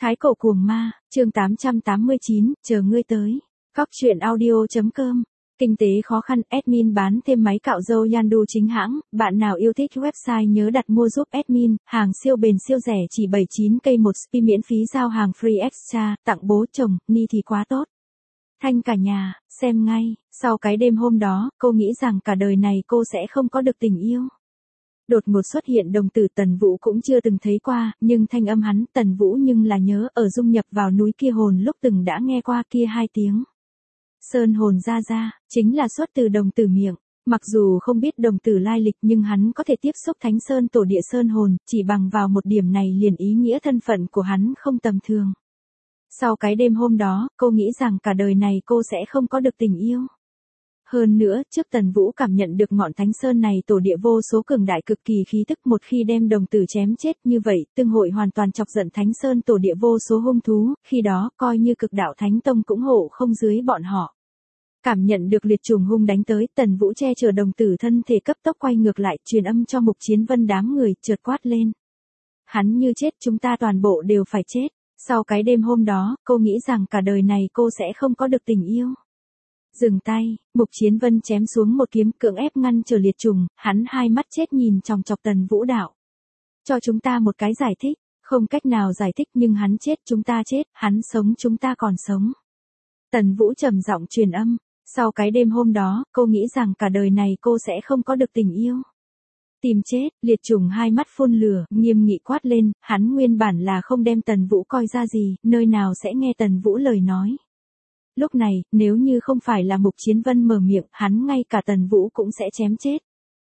Thái cổ cuồng ma, chương 889, chờ ngươi tới. Góc truyện audio.com. Kinh tế khó khăn, admin bán thêm máy cạo râu Yandu chính hãng, bạn nào yêu thích website nhớ đặt mua giúp admin, hàng siêu bền siêu rẻ chỉ 79k một spi miễn phí giao hàng free extra, tặng bố chồng, ni thì quá tốt. Thanh cả nhà, xem ngay, sau cái đêm hôm đó, cô nghĩ rằng cả đời này cô sẽ không có được tình yêu. Đột ngột xuất hiện đồng tử Tần Vũ cũng chưa từng thấy qua, nhưng thanh âm hắn Tần Vũ nhưng là nhớ ở dung nhập vào núi kia hồn lúc từng đã nghe qua kia hai tiếng. Sơn hồn ra, chính là xuất từ đồng tử miệng. Mặc dù không biết đồng tử lai lịch nhưng hắn có thể tiếp xúc Thánh Sơn tổ địa Sơn hồn, chỉ bằng vào một điểm này liền ý nghĩa thân phận của hắn không tầm thường. Sau cái đêm hôm đó, cô nghĩ rằng cả đời này cô sẽ không có được tình yêu. Hơn nữa, trước Tần Vũ cảm nhận được ngọn Thánh Sơn này tổ địa vô số cường đại cực kỳ khí tức, một khi đem đồng tử chém chết như vậy, tương hội hoàn toàn chọc giận Thánh Sơn tổ địa vô số hung thú, khi đó, coi như cực đạo Thánh Tông cũng hộ không dưới bọn họ. Cảm nhận được liệt trùng hung đánh tới, Tần Vũ che chở đồng tử thân thể cấp tốc quay ngược lại, truyền âm cho Mục Chiến Vân đám người, chợt quát lên. Hắn như chết, chúng ta toàn bộ đều phải chết. Sau cái đêm hôm đó, cô nghĩ rằng cả đời này cô sẽ không có được tình yêu. Dừng tay, Mục Chiến Vân chém xuống một kiếm cưỡng ép ngăn trở liệt trùng, hắn hai mắt chết nhìn chòng chọc Tần Vũ đạo. Cho chúng ta một cái giải thích, không cách nào giải thích nhưng hắn chết chúng ta chết, hắn sống chúng ta còn sống. Tần Vũ trầm giọng truyền âm, sau cái đêm hôm đó, cô nghĩ rằng cả đời này cô sẽ không có được tình yêu. Tìm chết, liệt trùng hai mắt phun lửa, nghiêm nghị quát lên, hắn nguyên bản là không đem Tần Vũ coi ra gì, nơi nào sẽ nghe Tần Vũ lời nói. Lúc này, nếu như không phải là Mục Chiến Vân mở miệng, hắn ngay cả Tần Vũ cũng sẽ chém chết.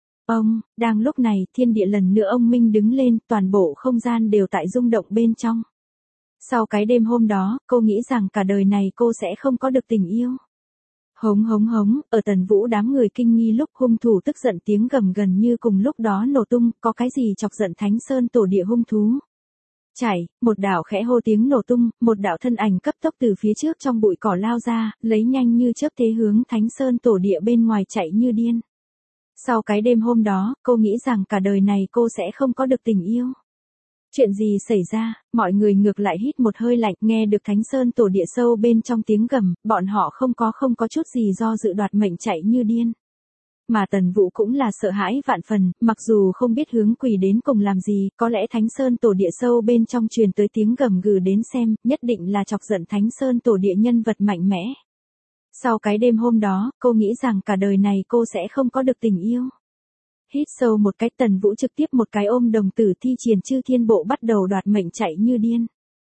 Đang lúc này, thiên địa lần nữa ông Minh đứng lên, toàn bộ không gian đều tại rung động bên trong. Sau cái đêm hôm đó, cô nghĩ rằng cả đời này cô sẽ không có được tình yêu. Hống, ở Tần Vũ đám người kinh nghi lúc hung thủ tức giận tiếng gầm gần như cùng lúc đó nổ tung, có cái gì chọc giận Thánh Sơn tổ địa hung thú. Chạy, một đạo khẽ hô tiếng nổ tung, một đạo thân ảnh cấp tốc từ phía trước trong bụi cỏ lao ra, lấy nhanh như chớp thế hướng Thánh Sơn tổ địa bên ngoài chạy như điên. Sau cái đêm hôm đó, cô nghĩ rằng cả đời này cô sẽ không có được tình yêu. Chuyện gì xảy ra, mọi người ngược lại hít một hơi lạnh, nghe được Thánh Sơn tổ địa sâu bên trong tiếng gầm, bọn họ không có chút gì do dự đoạt mệnh chạy như điên. Mà Tần Vũ cũng là sợ hãi vạn phần, mặc dù không biết hướng quỷ đến cùng làm gì, có lẽ Thánh Sơn tổ địa sâu bên trong truyền tới tiếng gầm gừ đến xem, nhất định là chọc giận Thánh Sơn tổ địa nhân vật mạnh mẽ. Sau cái đêm hôm đó, cô nghĩ rằng cả đời này cô sẽ không có được tình yêu. Hít sâu một cái, Tần Vũ trực tiếp một cái ôm đồng tử thi triển chư thiên bộ bắt đầu đoạt mệnh chạy như điên.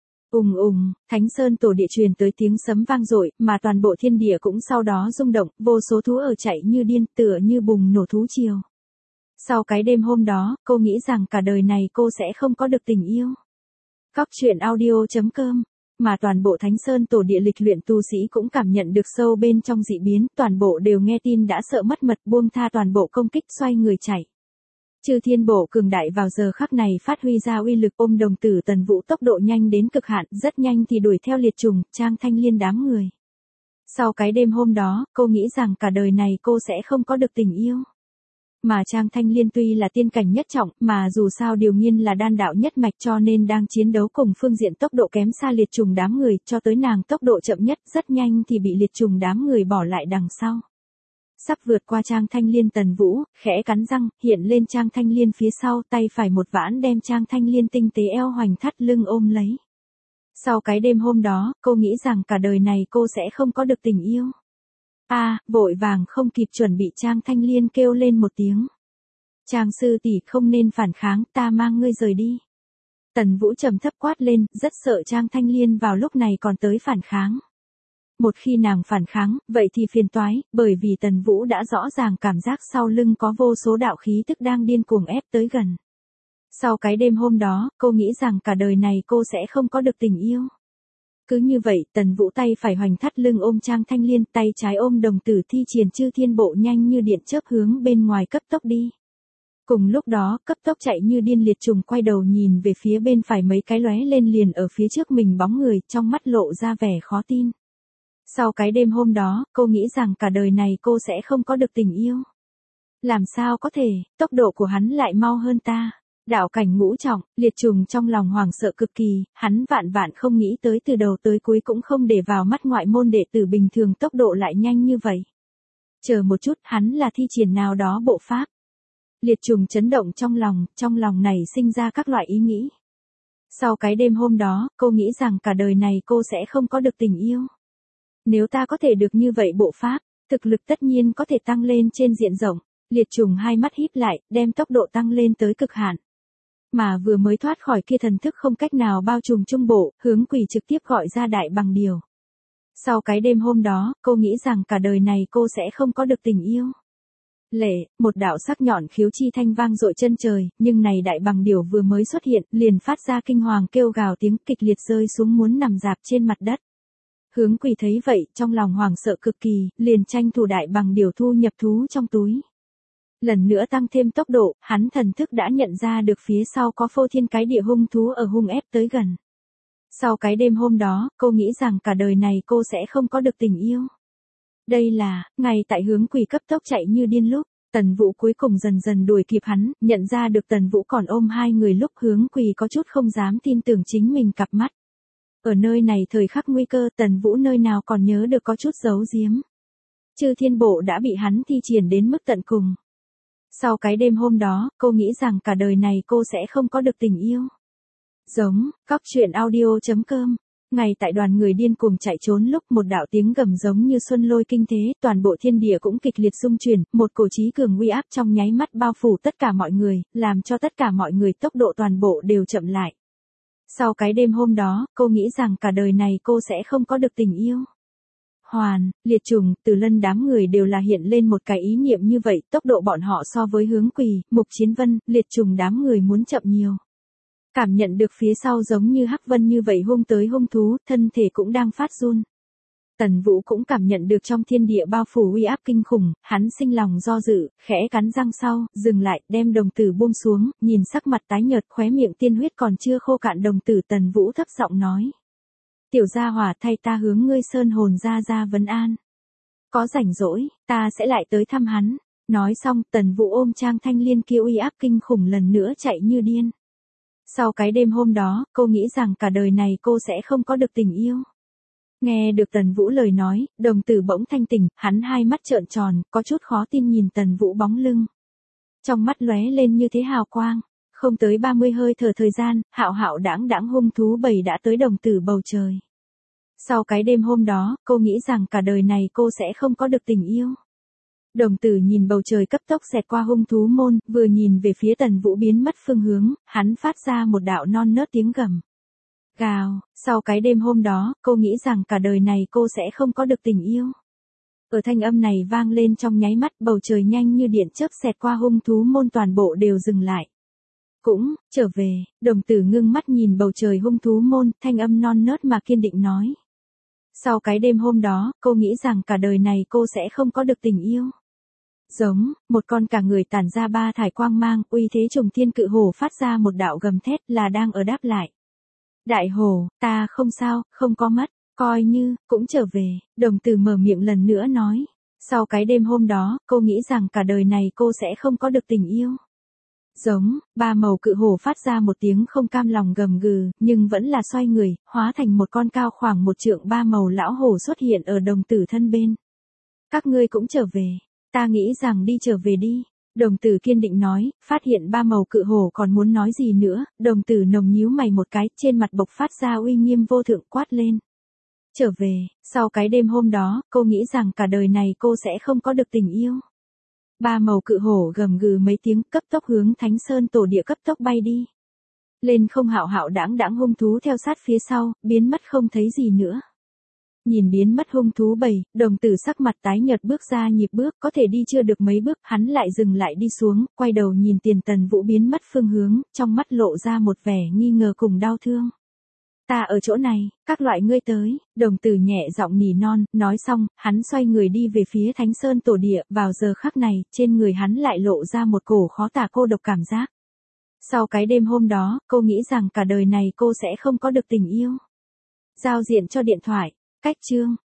Thánh Sơn tổ địa truyền tới tiếng sấm vang dội, mà toàn bộ thiên địa cũng sau đó rung động, vô số thú ở chạy như điên, tựa như bùng nổ thú triều. Sau cái đêm hôm đó, cô nghĩ rằng cả đời này cô sẽ không có được tình yêu. Góc truyện audio.com. Mà toàn bộ Thánh Sơn tổ địa lịch luyện tu sĩ cũng cảm nhận được sâu bên trong dị biến, toàn bộ đều nghe tin đã sợ mất mật, buông tha toàn bộ công kích, xoay người chạy. Chư thiên bộ cường đại vào giờ khắc này phát huy ra uy lực, ôm đồng tử Tần Vũ tốc độ nhanh đến cực hạn, rất nhanh thì đuổi theo liệt trùng, Trang Thanh Liên đám người. Sau cái đêm hôm đó, cô nghĩ rằng cả đời này cô sẽ không có được tình yêu. Mà Trang Thanh Liên tuy là tiên cảnh nhất trọng, mà dù sao điều nghiên là đan đạo nhất mạch cho nên đang chiến đấu cùng phương diện tốc độ kém xa liệt trùng đám người, cho tới nàng tốc độ chậm nhất, rất nhanh thì bị liệt trùng đám người bỏ lại đằng sau. Sắp vượt qua Trang Thanh Liên, Tần Vũ khẽ cắn răng, hiện lên Trang Thanh Liên phía sau, tay phải một vãn đem Trang Thanh Liên tinh tế eo hoành thắt lưng ôm lấy. Sau cái đêm hôm đó, cô nghĩ rằng cả đời này cô sẽ không có được tình yêu. Vội vàng không kịp chuẩn bị, Trang Thanh Liên kêu lên một tiếng. Trang sư tỷ không nên phản kháng, ta mang ngươi rời đi. Tần Vũ trầm thấp quát lên, rất sợ Trang Thanh Liên vào lúc này còn tới phản kháng. Một khi nàng phản kháng, vậy thì phiền toái, bởi vì Tần Vũ đã rõ ràng cảm giác sau lưng có vô số đạo khí tức đang điên cuồng ép tới gần. Sau cái đêm hôm đó, cô nghĩ rằng cả đời này cô sẽ không có được tình yêu. Cứ như vậy, Tần Vũ tay phải hoành thắt lưng ôm Trang Thanh Liên, tay trái ôm đồng tử thi triển chư thiên bộ nhanh như điện chớp hướng bên ngoài cấp tốc đi. Cùng lúc đó, cấp tốc chạy như điên liệt trùng quay đầu nhìn về phía bên phải, mấy cái lóe lên liền ở phía trước mình bóng người, trong mắt lộ ra vẻ khó tin. Sau cái đêm hôm đó, cô nghĩ rằng cả đời này cô sẽ không có được tình yêu. Làm sao có thể, tốc độ của hắn lại mau hơn ta. Đạo cảnh ngũ trọng, Liệt Trùng trong lòng hoảng sợ cực kỳ, hắn vạn vạn không nghĩ tới từ đầu tới cuối cũng không để vào mắt ngoại môn đệ tử bình thường tốc độ lại nhanh như vậy. Chờ một chút, hắn là thi triển nào đó bộ pháp. Liệt Trùng chấn động trong lòng này sinh ra các loại ý nghĩ. Sau cái đêm hôm đó, cô nghĩ rằng cả đời này cô sẽ không có được tình yêu. Nếu ta có thể được như vậy bộ pháp, thực lực tất nhiên có thể tăng lên trên diện rộng. Liệt Trùng hai mắt híp lại, đem tốc độ tăng lên tới cực hạn. Mà vừa mới thoát khỏi kia thần thức không cách nào bao trùm trung bộ, Hướng Quỳ trực tiếp gọi ra đại bằng điều. Sau cái đêm hôm đó, cô nghĩ rằng cả đời này cô sẽ không có được tình yêu. Lệ, một đạo sắc nhọn khiếu chi thanh vang dội chân trời, nhưng này đại bằng điểu vừa mới xuất hiện, liền phát ra kinh hoàng kêu gào tiếng kịch liệt rơi xuống muốn nằm dạp trên mặt đất. Hướng Quỳ thấy vậy, trong lòng hoảng sợ cực kỳ, liền tranh thủ đại bằng điểu thu nhập thú trong túi. Lần nữa tăng thêm tốc độ, hắn thần thức đã nhận ra được phía sau có phô thiên cái địa hung thú ở hung ép tới gần. Sau cái đêm hôm đó, cô nghĩ rằng cả đời này cô sẽ không có được tình yêu. Đây là, ngay tại Hướng Quỳ cấp tốc chạy như điên lúc, Tần Vũ cuối cùng dần dần đuổi kịp hắn, nhận ra được Tần Vũ còn ôm hai người lúc Hướng Quỳ có chút không dám tin tưởng chính mình cặp mắt. Ở nơi này thời khắc nguy cơ Tần Vũ nơi nào còn nhớ được có chút giấu giếm. Chư thiên bộ đã bị hắn thi triển đến mức tận cùng. Sau cái đêm hôm đó, cô nghĩ rằng cả đời này cô sẽ không có được tình yêu. Giống, Cóc Truyện Audio.com. Ngay tại đoàn người điên cuồng chạy trốn lúc một đạo tiếng gầm giống như xuân lôi kinh thế, toàn bộ thiên địa cũng kịch liệt xung chuyển, một cổ chí cường uy áp trong nháy mắt bao phủ tất cả mọi người, làm cho tất cả mọi người tốc độ toàn bộ đều chậm lại. Sau cái đêm hôm đó, cô nghĩ rằng cả đời này cô sẽ không có được tình yêu. Hoàn, Liệt Trùng, Từ Lân đám người đều là hiện lên một cái ý niệm như vậy, tốc độ bọn họ so với Hướng Quỳ, Mục Chiến Vân, Liệt Trùng đám người muốn chậm nhiều. Cảm nhận được phía sau giống như hắc vân như vậy hung tới hung thú, thân thể cũng đang phát run. Tần Vũ cũng cảm nhận được trong thiên địa bao phủ uy áp kinh khủng, hắn sinh lòng do dự, khẽ cắn răng sau, dừng lại, đem đồng tử buông xuống, nhìn sắc mặt tái nhợt khóe miệng tiên huyết còn chưa khô cạn đồng tử Tần Vũ thấp giọng nói. Tiểu gia hỏa thay ta hướng ngươi sơn hồn ra vấn an. Có rảnh rỗi, ta sẽ lại tới thăm hắn. Nói xong, Tần Vũ ôm Trang Thanh Liên kia uy áp kinh khủng lần nữa chạy như điên. Sau cái đêm hôm đó, cô nghĩ rằng cả đời này cô sẽ không có được tình yêu. Nghe được Tần Vũ lời nói, đồng tử bỗng thanh tỉnh, hắn hai mắt trợn tròn, có chút khó tin nhìn Tần Vũ bóng lưng. Trong mắt lóe lên như thế hào quang. Không tới 30 hơi thở thời gian, hạo hạo đãng hung thú bầy đã tới đồng tử bầu trời. Sau cái đêm hôm đó, cô nghĩ rằng cả đời này cô sẽ không có được tình yêu. Đồng tử nhìn bầu trời cấp tốc xẹt qua hung thú môn, vừa nhìn về phía Tần Vũ biến mất phương hướng, hắn phát ra một đạo non nớt tiếng gầm. Gào, sau cái đêm hôm đó, cô nghĩ rằng cả đời này cô sẽ không có được tình yêu. Ở thanh âm này vang lên trong nháy mắt, bầu trời nhanh như điện chớp xẹt qua hung thú môn toàn bộ đều dừng lại. Cũng, trở về, đồng tử ngưng mắt nhìn bầu trời hung thú môn, thanh âm non nớt mà kiên định nói. Sau cái đêm hôm đó, cô nghĩ rằng cả đời này cô sẽ không có được tình yêu. Giống, một con cả người tản ra ba thải quang mang, uy thế trùng thiên cự hổ phát ra một đạo gầm thét là đang ở đáp lại. Đại hổ, ta không sao, không có mất, coi như, cũng trở về, đồng tử mở miệng lần nữa nói. Sau cái đêm hôm đó, cô nghĩ rằng cả đời này cô sẽ không có được tình yêu. Giống, ba màu cự hổ phát ra một tiếng không cam lòng gầm gừ, nhưng vẫn là xoay người, hóa thành một con cao khoảng một trượng ba màu lão hổ xuất hiện ở đồng tử thân bên. Các ngươi cũng trở về, ta nghĩ rằng đi trở về đi. Đồng tử kiên định nói, phát hiện ba màu cự hổ còn muốn nói gì nữa, đồng tử nồng nhíu mày một cái, trên mặt bộc phát ra uy nghiêm vô thượng quát lên. Trở về, sau cái đêm hôm đó, cô nghĩ rằng cả đời này cô sẽ không có được tình yêu. Ba màu cự hổ gầm gừ mấy tiếng cấp tốc hướng Thánh Sơn tổ địa cấp tốc bay đi. Lên không hạo hạo đãng hung thú theo sát phía sau, biến mất không thấy gì nữa. Nhìn biến mất hung thú bầy, đồng tử sắc mặt tái nhợt bước ra nhịp bước, có thể đi chưa được mấy bước, hắn lại dừng lại đi xuống, quay đầu nhìn Tiền Tần Vũ biến mất phương hướng, trong mắt lộ ra một vẻ nghi ngờ cùng đau thương. Ta ở chỗ này, các loại ngươi tới, đồng tử nhẹ giọng nỉ non, nói xong, hắn xoay người đi về phía Thánh Sơn tổ địa, vào giờ khắc này, trên người hắn lại lộ ra một cổ khó tả cô độc cảm giác. Sau cái đêm hôm đó, cô nghĩ rằng cả đời này cô sẽ không có được tình yêu. Giao diện cho điện thoại, cách chương.